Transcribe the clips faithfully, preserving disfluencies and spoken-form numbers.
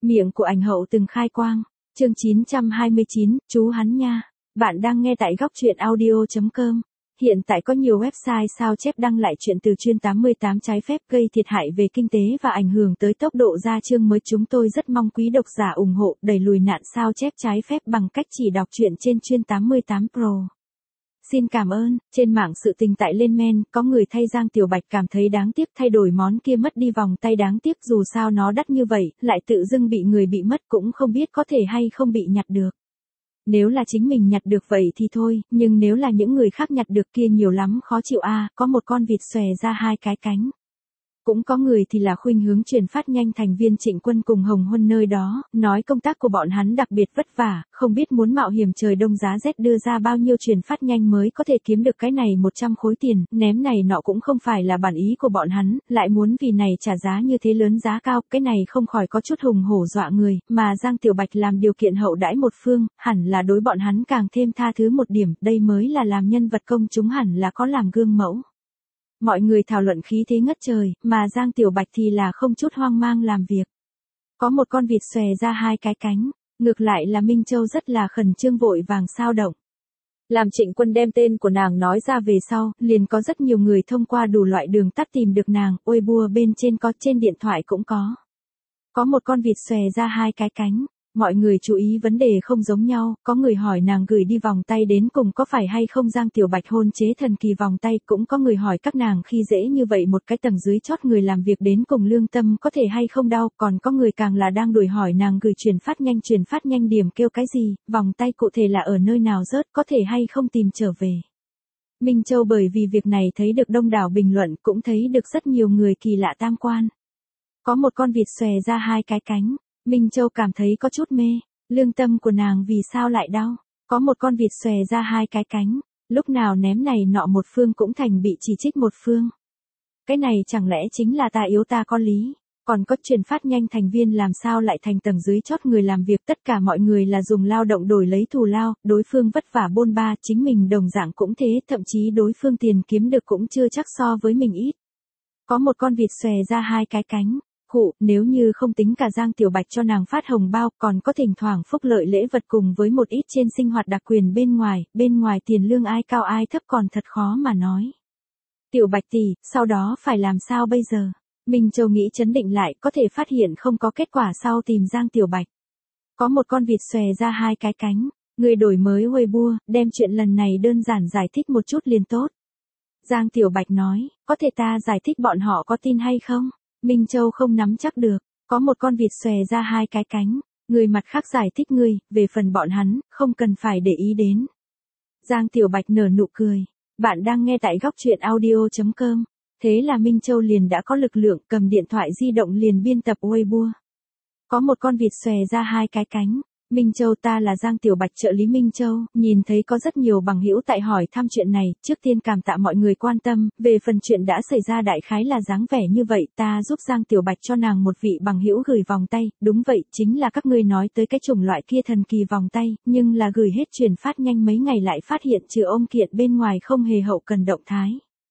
Miệng của ảnh hậu từng khai quang. Chương chín trăm hai mươi chín, chú hắn nha. Bạn đang nghe tại góc truyện audio chấm com. Hiện tại có nhiều website sao chép đăng lại chuyện từ chuyên tám mươi tám trái phép gây thiệt hại về kinh tế và ảnh hưởng tới tốc độ ra chương mới. Chúng tôi rất mong quý độc giả ủng hộ đẩy lùi nạn sao chép trái phép bằng cách chỉ đọc truyện trên chuyên tám mươi tám Pro. Xin cảm ơn. Trên mạng sự tình tại lên men, có người thay Giang Tiểu Bạch cảm thấy đáng tiếc thay đổi món kia mất đi vòng tay đáng tiếc dù sao nó đắt như vậy, lại tự dưng bị người bị mất cũng không biết có thể hay không bị nhặt được. Nếu là chính mình nhặt được vậy thì thôi, nhưng nếu là những người khác nhặt được kia nhiều lắm khó chịu a. À, có một con vịt xòe ra hai cái cánh. Cũng có người thì là khuynh hướng truyền phát nhanh thành viên Trịnh Quân cùng Hồng Huân nơi đó, nói công tác của bọn hắn đặc biệt vất vả, không biết muốn mạo hiểm trời đông giá rét đưa ra bao nhiêu truyền phát nhanh mới có thể kiếm được cái này một trăm khối tiền, ném này nọ cũng không phải là bản ý của bọn hắn, lại muốn vì này trả giá như thế lớn giá cao, cái này không khỏi có chút hùng hổ dọa người, mà Giang Tiểu Bạch làm điều kiện hậu đãi một phương, hẳn là đối bọn hắn càng thêm tha thứ một điểm, đây mới là làm nhân vật công chúng hẳn là có làm gương mẫu. Mọi người thảo luận khí thế ngất trời, mà Giang Tiểu Bạch thì là không chút hoang mang làm việc. Có một con vịt xòe ra hai cái cánh, ngược lại là Minh Châu rất là khẩn trương vội vàng sao động. Làm Trịnh Quân đem tên của nàng nói ra về sau, liền có rất nhiều người thông qua đủ loại đường tắt tìm được nàng, ôi bua bên trên có, trên điện thoại cũng có. Có một con vịt xòe ra hai cái cánh. Mọi người chú ý vấn đề không giống nhau, có người hỏi nàng gửi đi vòng tay đến cùng có phải hay không Giang Tiểu Bạch hôn chế thần kỳ vòng tay, cũng có người hỏi các nàng khi dễ như vậy một cái tầng dưới chót người làm việc đến cùng lương tâm có thể hay không đau, còn có người càng là đang đuổi hỏi nàng gửi truyền phát nhanh truyền phát nhanh điểm kêu cái gì, vòng tay cụ thể là ở nơi nào rớt, có thể hay không tìm trở về. Minh Châu bởi vì việc này thấy được đông đảo bình luận, cũng thấy được rất nhiều người kỳ lạ tam quan. Có một con vịt xòe ra hai cái cánh. Minh Châu cảm thấy có chút mê, lương tâm của nàng vì sao lại đau, có một con vịt xòe ra hai cái cánh, lúc nào ném này nọ một phương cũng thành bị chỉ trích một phương. Cái này chẳng lẽ chính là ta yếu ta có lý, còn có truyền phát nhanh thành viên làm sao lại thành tầng dưới chót người làm việc, tất cả mọi người là dùng lao động đổi lấy thù lao, đối phương vất vả bôn ba, chính mình đồng dạng cũng thế, thậm chí đối phương tiền kiếm được cũng chưa chắc so với mình ít. Có một con vịt xòe ra hai cái cánh. Khụ, nếu như không tính cả Giang Tiểu Bạch cho nàng phát hồng bao, còn có thỉnh thoảng phúc lợi lễ vật cùng với một ít trên sinh hoạt đặc quyền bên ngoài, bên ngoài tiền lương ai cao ai thấp còn thật khó mà nói. Tiểu Bạch tỷ, sau đó phải làm sao bây giờ? Minh Châu nghĩ chấn định lại, có thể phát hiện không có kết quả sau tìm Giang Tiểu Bạch. Có một con vịt xòe ra hai cái cánh, người đổi mới Weibo, đem chuyện lần này đơn giản giải thích một chút liền tốt. Giang Tiểu Bạch nói, có thể ta giải thích bọn họ có tin hay không? Minh Châu không nắm chắc được, có một con vịt xòe ra hai cái cánh, người mặt khác giải thích ngươi, về phần bọn hắn, không cần phải để ý đến. Giang Tiểu Bạch nở nụ cười, bạn đang nghe tại góc truyện audio chấm com, thế là Minh Châu liền đã có lực lượng cầm điện thoại di động liền biên tập Weibo. Có một con vịt xòe ra hai cái cánh. Minh Châu ta là Giang Tiểu Bạch trợ lý Minh Châu, nhìn thấy có rất nhiều bằng hữu tại hỏi thăm chuyện này, trước tiên cảm tạ mọi người quan tâm, về phần chuyện đã xảy ra đại khái là dáng vẻ như vậy, ta giúp Giang Tiểu Bạch cho nàng một vị bằng hữu gửi vòng tay, đúng vậy, chính là các ngươi nói tới cái chủng loại kia thần kỳ vòng tay, nhưng là gửi hết truyền phát nhanh mấy ngày lại phát hiện trừ ôm kiện bên ngoài không hề hậu cần động thái.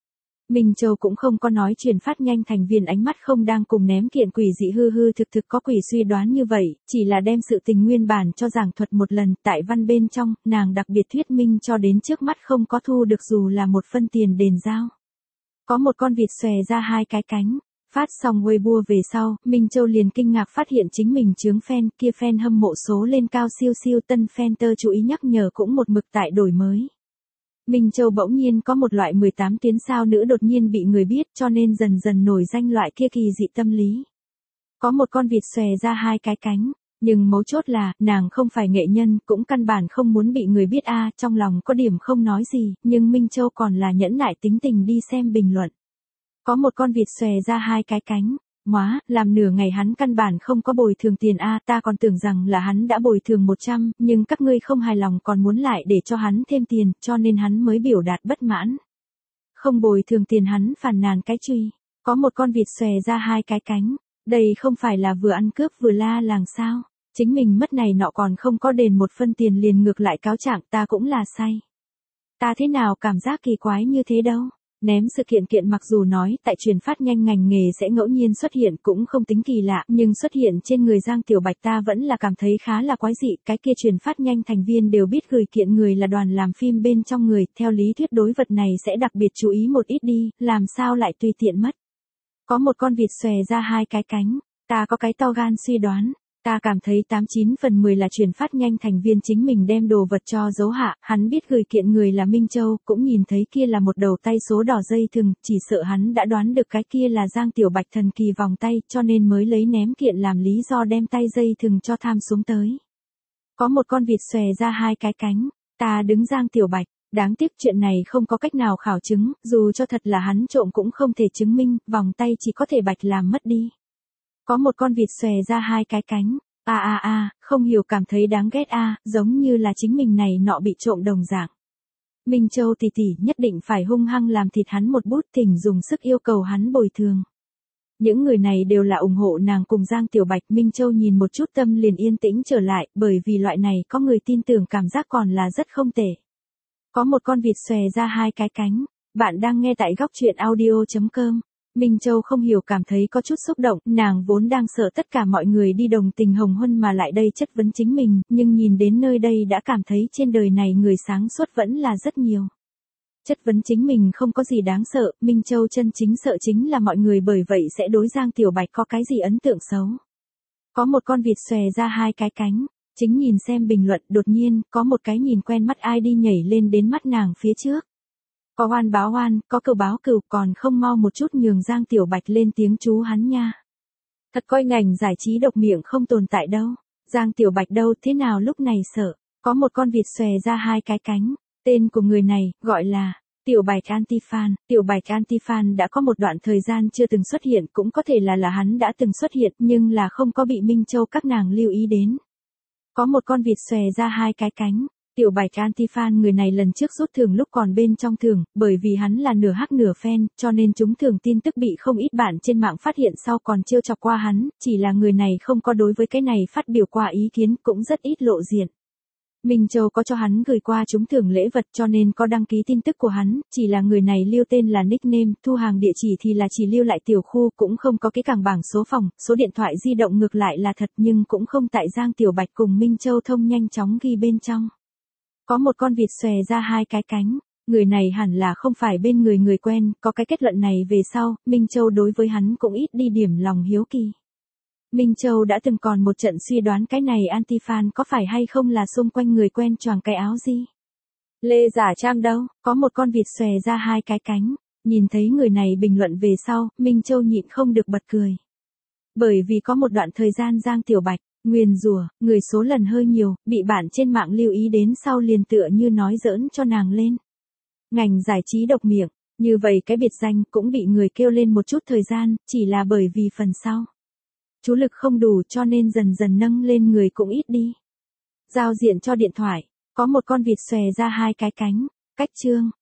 Minh Châu cũng không có nói truyền phát nhanh thành viên ánh mắt không đang cùng ném kiện quỷ dị hư hư thực thực có quỷ suy đoán như vậy, chỉ là đem sự tình nguyên bản cho giảng thuật một lần, tại văn bên trong, nàng đặc biệt thuyết minh cho đến trước mắt không có thu được dù là một phân tiền đền giao. Có một con vịt xòe ra hai cái cánh, phát xong Weibo về sau, Minh Châu liền kinh ngạc phát hiện chính mình chướng fan, kia fan hâm mộ số lên cao siêu siêu, tân fan tơ chú ý nhắc nhở cũng một mực tại đổi mới. Minh Châu bỗng nhiên có một loại mười tám tuyến sao nữ đột nhiên bị người biết cho nên dần dần nổi danh loại kia kỳ dị tâm lý. Có một con vịt xòe ra hai cái cánh, nhưng mấu chốt là, nàng không phải nghệ nhân, cũng căn bản không muốn bị người biết a. Trong lòng có điểm không nói gì, nhưng Minh Châu còn là nhẫn nại tính tình đi xem bình luận. Có một con vịt xòe ra hai cái cánh. Móa, làm nửa ngày hắn căn bản không có bồi thường tiền a, ta còn tưởng rằng là hắn đã bồi thường một trăm, nhưng các ngươi không hài lòng còn muốn lại để cho hắn thêm tiền, cho nên hắn mới biểu đạt bất mãn. Không bồi thường tiền hắn phàn nàn cái truy. Có một con vịt xòe ra hai cái cánh, đây không phải là vừa ăn cướp vừa la làng sao? Chính mình mất này nọ còn không có đền một phân tiền liền ngược lại cáo trạng, ta cũng là say. Ta thế nào cảm giác kỳ quái như thế đâu? Ném sự kiện kiện mặc dù nói tại truyền phát nhanh ngành nghề sẽ ngẫu nhiên xuất hiện cũng không tính kỳ lạ, nhưng xuất hiện trên người Giang Tiểu Bạch ta vẫn là cảm thấy khá là quái dị, cái kia truyền phát nhanh thành viên đều biết gửi kiện người là đoàn làm phim bên trong người, theo lý thuyết đối vật này sẽ đặc biệt chú ý một ít đi, làm sao lại tùy tiện mất. Có một con vịt xòe ra hai cái cánh, ta có cái to gan suy đoán. Ta cảm thấy tám chín phần mười là truyền phát nhanh thành viên chính mình đem đồ vật cho giấu hạ, hắn biết gửi kiện người là Minh Châu, cũng nhìn thấy kia là một đầu tay số đỏ dây thừng, chỉ sợ hắn đã đoán được cái kia là Giang Tiểu Bạch thần kỳ vòng tay, cho nên mới lấy ném kiện làm lý do đem tay dây thừng cho tham xuống tới. Có một con vịt xòe ra hai cái cánh, ta đứng Giang Tiểu Bạch, đáng tiếc chuyện này không có cách nào khảo chứng, dù cho thật là hắn trộm cũng không thể chứng minh, vòng tay chỉ có thể Bạch làm mất đi. Có một con vịt xòe ra hai cái cánh, a a a, không hiểu cảm thấy đáng ghét a, à, giống như là chính mình này nọ bị trộm đồng dạng. Minh Châu tỷ tỷ nhất định phải hung hăng làm thịt hắn một bút, thỉnh dùng sức yêu cầu hắn bồi thường. Những người này đều là ủng hộ nàng cùng Giang Tiểu Bạch, Minh Châu nhìn một chút tâm liền yên tĩnh trở lại, bởi vì loại này có người tin tưởng cảm giác còn là rất không tệ. Có một con vịt xòe ra hai cái cánh, bạn đang nghe tại góc truyện audio chấm com. Minh Châu không hiểu cảm thấy có chút xúc động, nàng vốn đang sợ tất cả mọi người đi đồng tình hồng huân mà lại đây chất vấn chính mình, nhưng nhìn đến nơi đây đã cảm thấy trên đời này người sáng suốt vẫn là rất nhiều. Chất vấn chính mình không có gì đáng sợ, Minh Châu chân chính sợ chính là mọi người bởi vậy sẽ đối Giang Tiểu Bạch có cái gì ấn tượng xấu. Có một con vịt xòe ra hai cái cánh, chính nhìn xem bình luận, đột nhiên, có một cái nhìn quen mắt ai đi nhảy lên đến mắt nàng phía trước. Có oan báo oan, có cừu báo cừu, còn không mau một chút nhường Giang Tiểu Bạch lên tiếng chú hắn nha. Thật coi ngành giải trí độc miệng không tồn tại đâu. Giang Tiểu Bạch đâu thế nào lúc này sợ. Có một con vịt xòe ra hai cái cánh. Tên của người này, gọi là Tiểu Bạch Anti-fan. Tiểu Bạch Anti-fan đã có một đoạn thời gian chưa từng xuất hiện, cũng có thể là là hắn đã từng xuất hiện, nhưng là không có bị Minh Châu các nàng lưu ý đến. Có một con vịt xòe ra hai cái cánh. Tiểu Bạch Anti-fan người này lần trước rút thưởng lúc còn bên trong thưởng, bởi vì hắn là nửa hắc nửa fan, cho nên chúng thưởng tin tức bị không ít bạn trên mạng phát hiện sau còn trêu chọc qua hắn, chỉ là người này không có đối với cái này phát biểu qua ý kiến, cũng rất ít lộ diện. Minh Châu có cho hắn gửi qua chúng thưởng lễ vật cho nên có đăng ký tin tức của hắn, chỉ là người này lưu tên là nickname, thu hàng địa chỉ thì là chỉ lưu lại tiểu khu, cũng không có cái cảng bảng số phòng, số điện thoại di động ngược lại là thật nhưng cũng không tại Giang Tiểu Bạch cùng Minh Châu thông nhanh chóng ghi bên trong. Có một con vịt xòe ra hai cái cánh, người này hẳn là không phải bên người người quen, có cái kết luận này về sau, Minh Châu đối với hắn cũng ít đi điểm lòng hiếu kỳ. Minh Châu đã từng còn một trận suy đoán cái này anti-fan có phải hay không là xung quanh người quen choàng cái áo gì. Lê giả trang đâu, có một con vịt xòe ra hai cái cánh, nhìn thấy người này bình luận về sau, Minh Châu nhịn không được bật cười. Bởi vì có một đoạn thời gian Giang Tiểu Bạch, nguyền rủa, người số lần hơi nhiều, bị bạn trên mạng lưu ý đến sau liền tựa như nói giỡn cho nàng lên. Ngành giải trí độc miệng, như vậy cái biệt danh cũng bị người kêu lên một chút thời gian, chỉ là bởi vì phần sau. Chú lực không đủ cho nên dần dần nâng lên người cũng ít đi. Giao diện cho điện thoại, có một con vịt xòe ra hai cái cánh, cách chương,